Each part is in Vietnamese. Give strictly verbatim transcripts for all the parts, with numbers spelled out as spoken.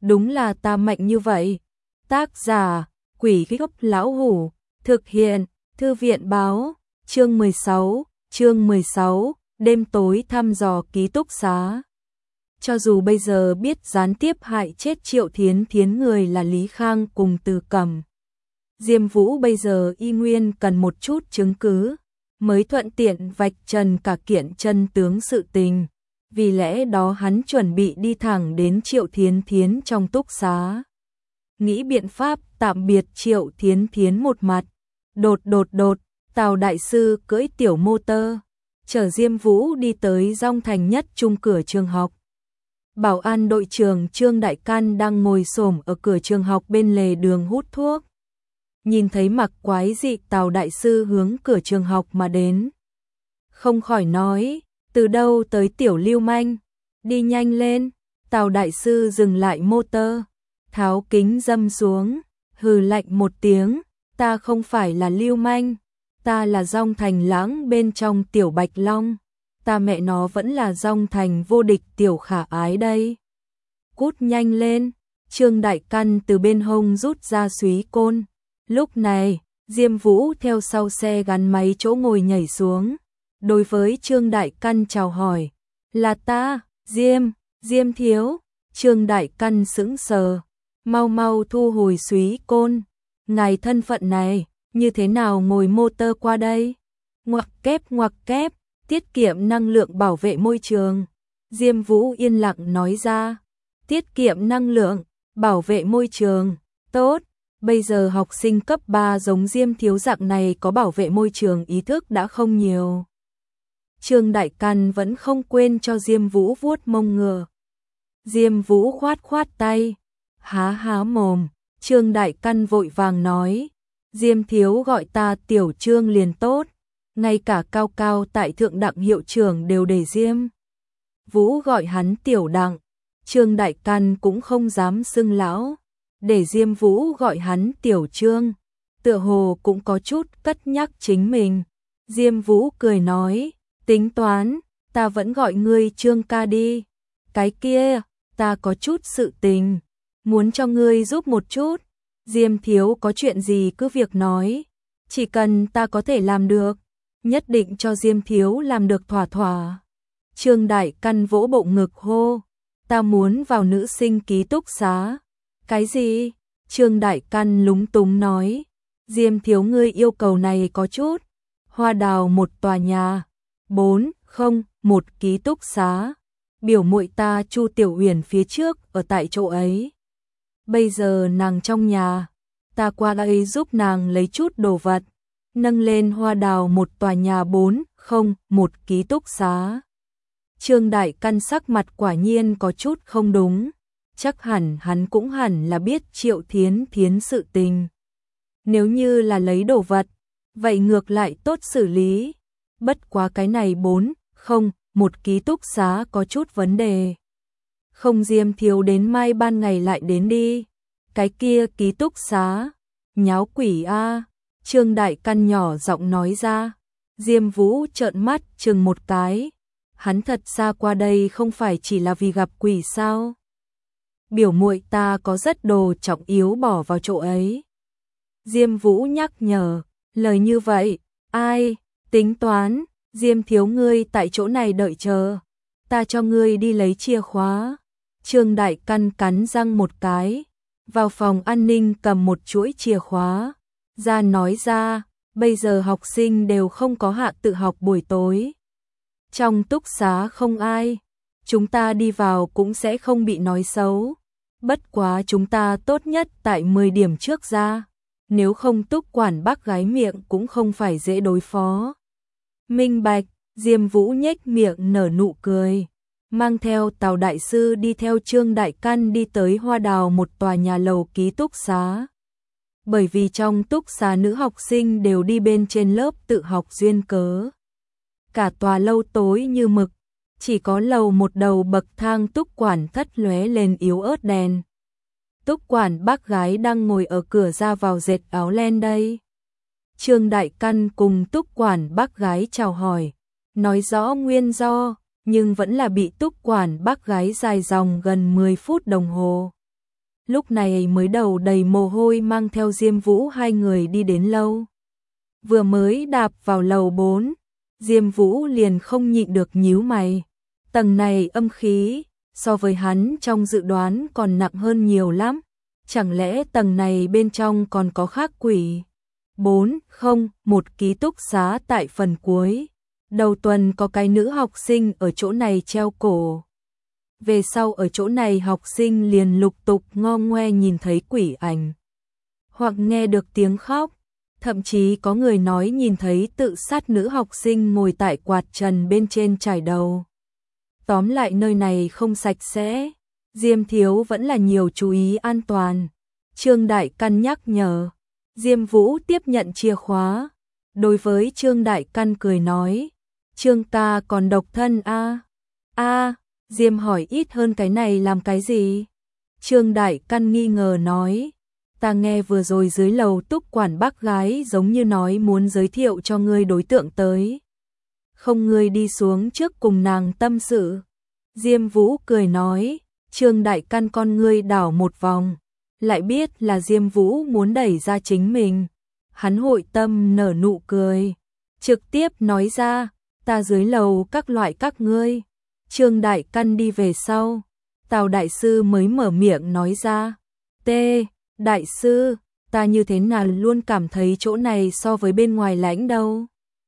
đúng là ta mạnh như vậy. Tác giả, Quỷ Gốc Lão Hủ, thực hiện, Thư viện báo, chương mười sáu, chương mười sáu, đêm tối thăm dò ký túc xá. Cho dù bây giờ biết gián tiếp hại chết Triệu Thiến Thiến người là Lý Khang cùng Từ Cẩm, Diêm Vũ bây giờ y nguyên cần một chút chứng cứ, mới thuận tiện vạch trần cả kiện chân tướng sự tình. Vì lẽ đó hắn chuẩn bị đi thẳng đến Triệu Thiến Thiến trong túc xá. Nghĩ biện pháp tạm biệt Triệu Thiến Thiến một mặt. Đột đột đột, Tào đại sư cưỡi tiểu mô tơ, chở Diêm Vũ đi tới Dong Thành Nhất Trung cửa trường học. Bảo an đội trưởng Trương Đại Can đang ngồi xổm ở cửa trường học bên lề đường hút thuốc. Nhìn thấy mặc quái dị Tào đại sư hướng cửa trường học mà đến, không khỏi nói, từ đâu tới tiểu lưu manh, đi nhanh lên. Tào đại sư dừng lại motor, tháo kính dâm xuống, hừ lạnh một tiếng, ta không phải là lưu manh, ta là Dong Thành Lãng bên trong tiểu Bạch Long, ta mẹ nó vẫn là Dong Thành vô địch tiểu khả ái đây. Cút nhanh lên. Trương Đại Căn từ bên hông rút ra súy côn. Lúc này, Diêm Vũ theo sau xe gắn máy chỗ ngồi nhảy xuống. Đối với Trương Đại Căn chào hỏi, là ta, Diêm, Diêm thiếu. Trương Đại Căn sững sờ, mau mau thu hồi súy côn. Ngài thân phận này, như thế nào ngồi motor qua đây? Ngoặc kép ngoặc kép, tiết kiệm năng lượng bảo vệ môi trường. Diêm Vũ yên lặng nói ra, tiết kiệm năng lượng, bảo vệ môi trường, tốt. Bây giờ học sinh cấp ba giống Diêm thiếu dạng này có bảo vệ môi trường ý thức đã không nhiều. Trương Đại Căn vẫn không quên cho Diêm Vũ vuốt mông ngựa. Diêm Vũ khoát khoát tay, há há mồm. Trương Đại Căn vội vàng nói, Diêm thiếu gọi ta tiểu Trương liền tốt, ngay cả cao cao tại thượng Đặng hiệu trưởng đều để Diêm Vũ gọi hắn tiểu Đặng. Trương Đại Căn cũng không dám xưng lão, để Diêm Vũ gọi hắn tiểu Trương, tựa hồ cũng có chút cất nhắc chính mình. Diêm Vũ cười nói, tính toán, ta vẫn gọi ngươi Trương ca đi. Cái kia, ta có chút sự tình, muốn cho ngươi giúp một chút. Diêm thiếu có chuyện gì cứ việc nói, chỉ cần ta có thể làm được, nhất định cho Diêm thiếu làm được thỏa thỏa. Trương Đại Căn vỗ bộ ngực hô, ta muốn vào nữ sinh ký túc xá. Cái gì? Trương Đại Căn lúng túng nói, Diêm thiếu ngươi yêu cầu này có chút. Hoa Đào một tòa nhà, bốn không một ký túc xá. Biểu muội ta Chu Tiểu Huyền phía trước ở tại chỗ ấy. Bây giờ nàng trong nhà, ta qua đây giúp nàng lấy chút đồ vật, nâng lên Hoa Đào một tòa nhà bốn không một ký túc xá. Trương Đại Căn sắc mặt quả nhiên có chút không đúng, chắc hẳn hắn cũng hẳn là biết Triệu Thiến Thiến sự tình. Nếu như là lấy đồ vật, vậy ngược lại tốt xử lý, bất quá cái này bốn không một ký túc xá có chút vấn đề. Không Diêm thiếu đến mai ban ngày lại đến đi. Cái kia ký túc xá, nháo quỷ a. Trương Đại Căn nhỏ giọng nói ra. Diêm Vũ trợn mắt chừng một cái. Hắn thật xa qua đây không phải chỉ là vì gặp quỷ sao? Biểu muội ta có rất đồ trọng yếu bỏ vào chỗ ấy. Diêm Vũ nhắc nhở, lời như vậy, ai, tính toán, Diêm thiếu ngươi tại chỗ này đợi chờ, ta cho ngươi đi lấy chìa khóa. Trương Đại Căn cắn răng một cái, vào phòng an ninh cầm một chuỗi chìa khóa, ra nói ra, bây giờ học sinh đều không có hạ tự học buổi tối. Trong túc xá không ai, chúng ta đi vào cũng sẽ không bị nói xấu. Bất quá chúng ta tốt nhất tại mười điểm trước ra, nếu không túc quản bác gái miệng cũng không phải dễ đối phó. Minh bạch. Diêm Vũ nhếch miệng nở nụ cười, mang theo Tào đại sư đi theo Trương Đại Căn đi tới Hoa Đào một tòa nhà lầu ký túc xá. Bởi vì trong túc xá nữ học sinh đều đi bên trên lớp tự học duyên cớ, cả tòa lâu tối như mực, chỉ có lầu một đầu bậc thang túc quản thất lóe lên yếu ớt đèn. Túc quản bác gái đang ngồi ở cửa ra vào dệt áo len đây. Trương Đại Căn cùng túc quản bác gái chào hỏi, nói rõ nguyên do, nhưng vẫn là bị túc quản bác gái dài dòng gần mười phút đồng hồ. lúc này mới đầu đầy mồ hôi mang theo Diêm Vũ hai người đi đến lâu. Vừa mới đạp vào lầu bốn, Diêm Vũ liền không nhịn được nhíu mày. Tầng này âm khí, so với hắn trong dự đoán còn nặng hơn nhiều lắm. Chẳng lẽ tầng này bên trong còn có khác quỷ? bốn không một ký túc xá tại phần cuối. Đầu tuần có cái nữ học sinh ở chỗ này treo cổ. Về sau ở chỗ này học sinh liền lục tục ngo ngoe nhìn thấy quỷ ảnh. Hoặc nghe được tiếng khóc. Thậm chí có người nói nhìn thấy tự sát nữ học sinh ngồi tại quạt trần bên trên trải đầu. Tóm lại nơi này không sạch sẽ. Diêm Thiếu vẫn là nhiều chú ý an toàn. Trương Đại Căn nhắc nhở. Diêm Vũ tiếp nhận chìa khóa. Đối với Trương Đại Căn cười nói. Trương ca còn độc thân a à? a à, Diêm hỏi ít hơn cái này làm cái gì? Trương Đại Căn nghi ngờ nói. Ta nghe vừa rồi dưới lầu túc quản bác gái giống như nói muốn giới thiệu cho ngươi đối tượng tới. Không, ngươi đi xuống trước cùng nàng tâm sự. Diêm Vũ cười nói. Trương Đại Căn con ngươi đảo một vòng. Lại biết là Diêm Vũ muốn đẩy ra chính mình. Hắn hội tâm nở nụ cười. Trực tiếp nói ra. Ta dưới lầu các loại các ngươi. Trương Đại Căn đi về sau. Tào Đại Sư mới mở miệng nói ra. T. Đại Sư, ta như thế nào luôn cảm thấy chỗ này so với bên ngoài lãnh đâu.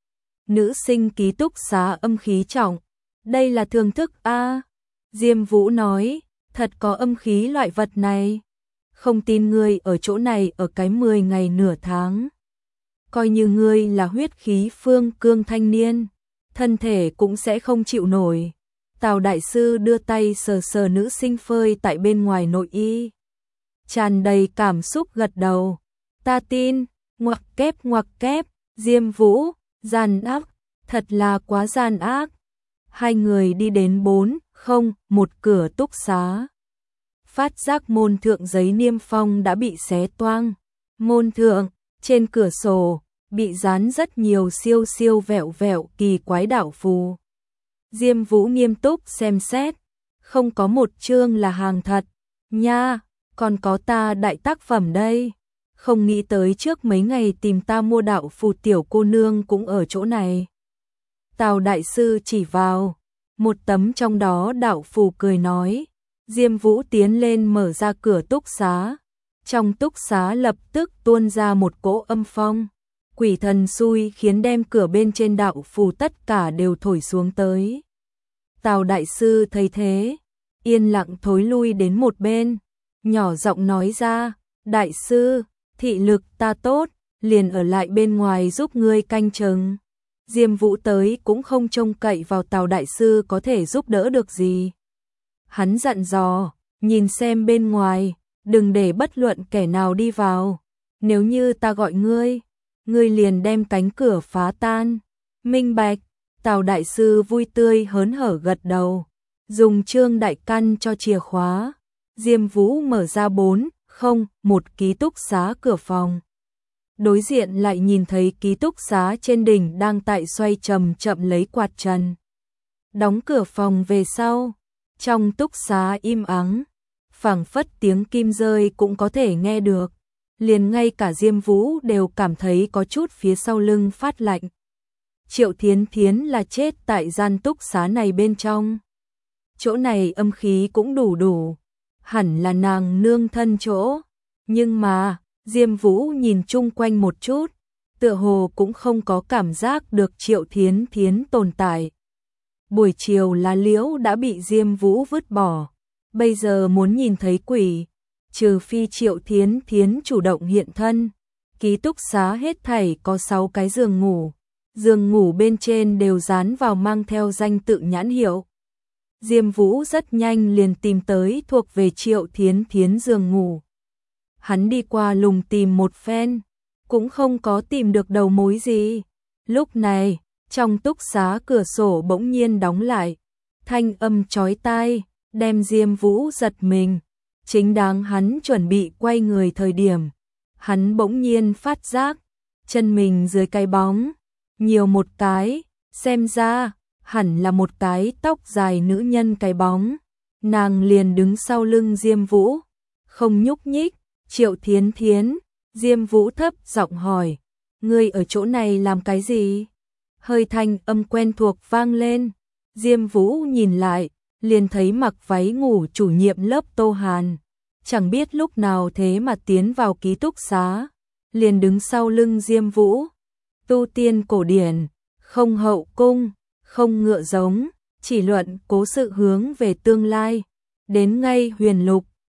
Nữ sinh ký túc xá âm khí trọng. Đây là thưởng thức a. Diêm Vũ nói. Thật có âm khí loại vật này. Không tin ngươi ở chỗ này ở cái mười ngày nửa tháng. Coi như ngươi là huyết khí phương cương thanh niên. Thân thể cũng sẽ không chịu nổi. Tào Đại Sư đưa tay sờ sờ nữ sinh phơi tại bên ngoài nội y. Tràn đầy cảm xúc gật đầu. Ta tin, ngoặc kép ngoặc kép, Diêm Vũ, gian ác, thật là quá gian ác. Hai người đi đến bốn không một cửa túc xá. Phát giác môn thượng giấy niêm phong đã bị xé toang. Môn thượng, trên cửa sổ, bị dán rất nhiều siêu siêu vẹo vẹo kỳ quái đạo phù. Diêm Vũ nghiêm túc xem xét, không có một chương là hàng thật, nha, còn có ta đại tác phẩm đây. Không nghĩ tới trước mấy ngày tìm ta mua đạo phù tiểu cô nương cũng ở chỗ này. Tào Đại Sư chỉ vào, một tấm trong đó đạo phù cười nói. Diêm Vũ tiến lên mở ra cửa túc xá. Trong túc xá lập tức tuôn ra một cỗ âm phong. Quỷ thần xui khiến đem cửa bên trên đạo phù tất cả đều thổi xuống tới. Tào Đại Sư thấy thế, yên lặng thối lui đến một bên, nhỏ giọng nói ra, Đại Sư, thị lực ta tốt, liền ở lại bên ngoài giúp ngươi canh chừng. Diêm Vũ tới cũng không trông cậy vào Tào Đại Sư có thể giúp đỡ được gì. Hắn dặn dò, nhìn xem bên ngoài, đừng để bất luận kẻ nào đi vào. Nếu như ta gọi ngươi, ngươi liền đem cánh cửa phá tan. Minh bạch. Tào Đại Sư vui tươi hớn hở gật đầu, dùng Trương Đại Căn cho chìa khóa. Diêm Vũ mở ra bốn không một ký túc xá cửa phòng. Đối diện lại nhìn thấy ký túc xá trên đỉnh đang tại xoay chậm chậm lấy quạt trần. Đóng cửa phòng về sau, trong túc xá im ắng, phảng phất tiếng kim rơi cũng có thể nghe được. Liền ngay cả Diêm Vũ đều cảm thấy có chút phía sau lưng phát lạnh. Triệu Thiến Thiến là chết tại gian túc xá này bên trong. Chỗ này âm khí cũng đủ đủ, hẳn là nàng nương thân chỗ. Nhưng mà, Diêm Vũ nhìn chung quanh một chút, tựa hồ cũng không có cảm giác được Triệu Thiến Thiến tồn tại. Buổi chiều lá liễu đã bị Diêm Vũ vứt bỏ, bây giờ muốn nhìn thấy quỷ, trừ phi Triệu Thiến Thiến chủ động hiện thân. Ký túc xá hết thảy có sáu cái giường ngủ. Giường ngủ bên trên đều dán vào mang theo danh tự nhãn hiệu. Diêm Vũ rất nhanh liền tìm tới thuộc về Triệu Thiến Thiến giường ngủ. Hắn đi qua lùng tìm một phen, cũng không có tìm được đầu mối gì. Lúc này, trong túc xá cửa sổ bỗng nhiên đóng lại. Thanh âm chói tai, đem Diêm Vũ giật mình. Chính đáng hắn chuẩn bị quay người thời điểm, hắn bỗng nhiên phát giác, chân mình dưới cái bóng nhiều một cái, xem ra, hẳn là một cái tóc dài nữ nhân cái bóng. Nàng liền đứng sau lưng Diêm Vũ, không nhúc nhích. Triệu Thiến Thiến, Diêm Vũ thấp giọng hỏi, ngươi ở chỗ này làm cái gì? Hơi thanh âm quen thuộc vang lên. Diêm Vũ nhìn lại, liền thấy mặc váy ngủ chủ nhiệm lớp Tô Hàn. Chẳng biết lúc nào thế mà tiến vào ký túc xá, liền đứng sau lưng Diêm Vũ. Tu tiên cổ điển, không hậu cung, không ngựa giống, chỉ luận cố sự hướng về tương lai. Đến ngay huyền lục,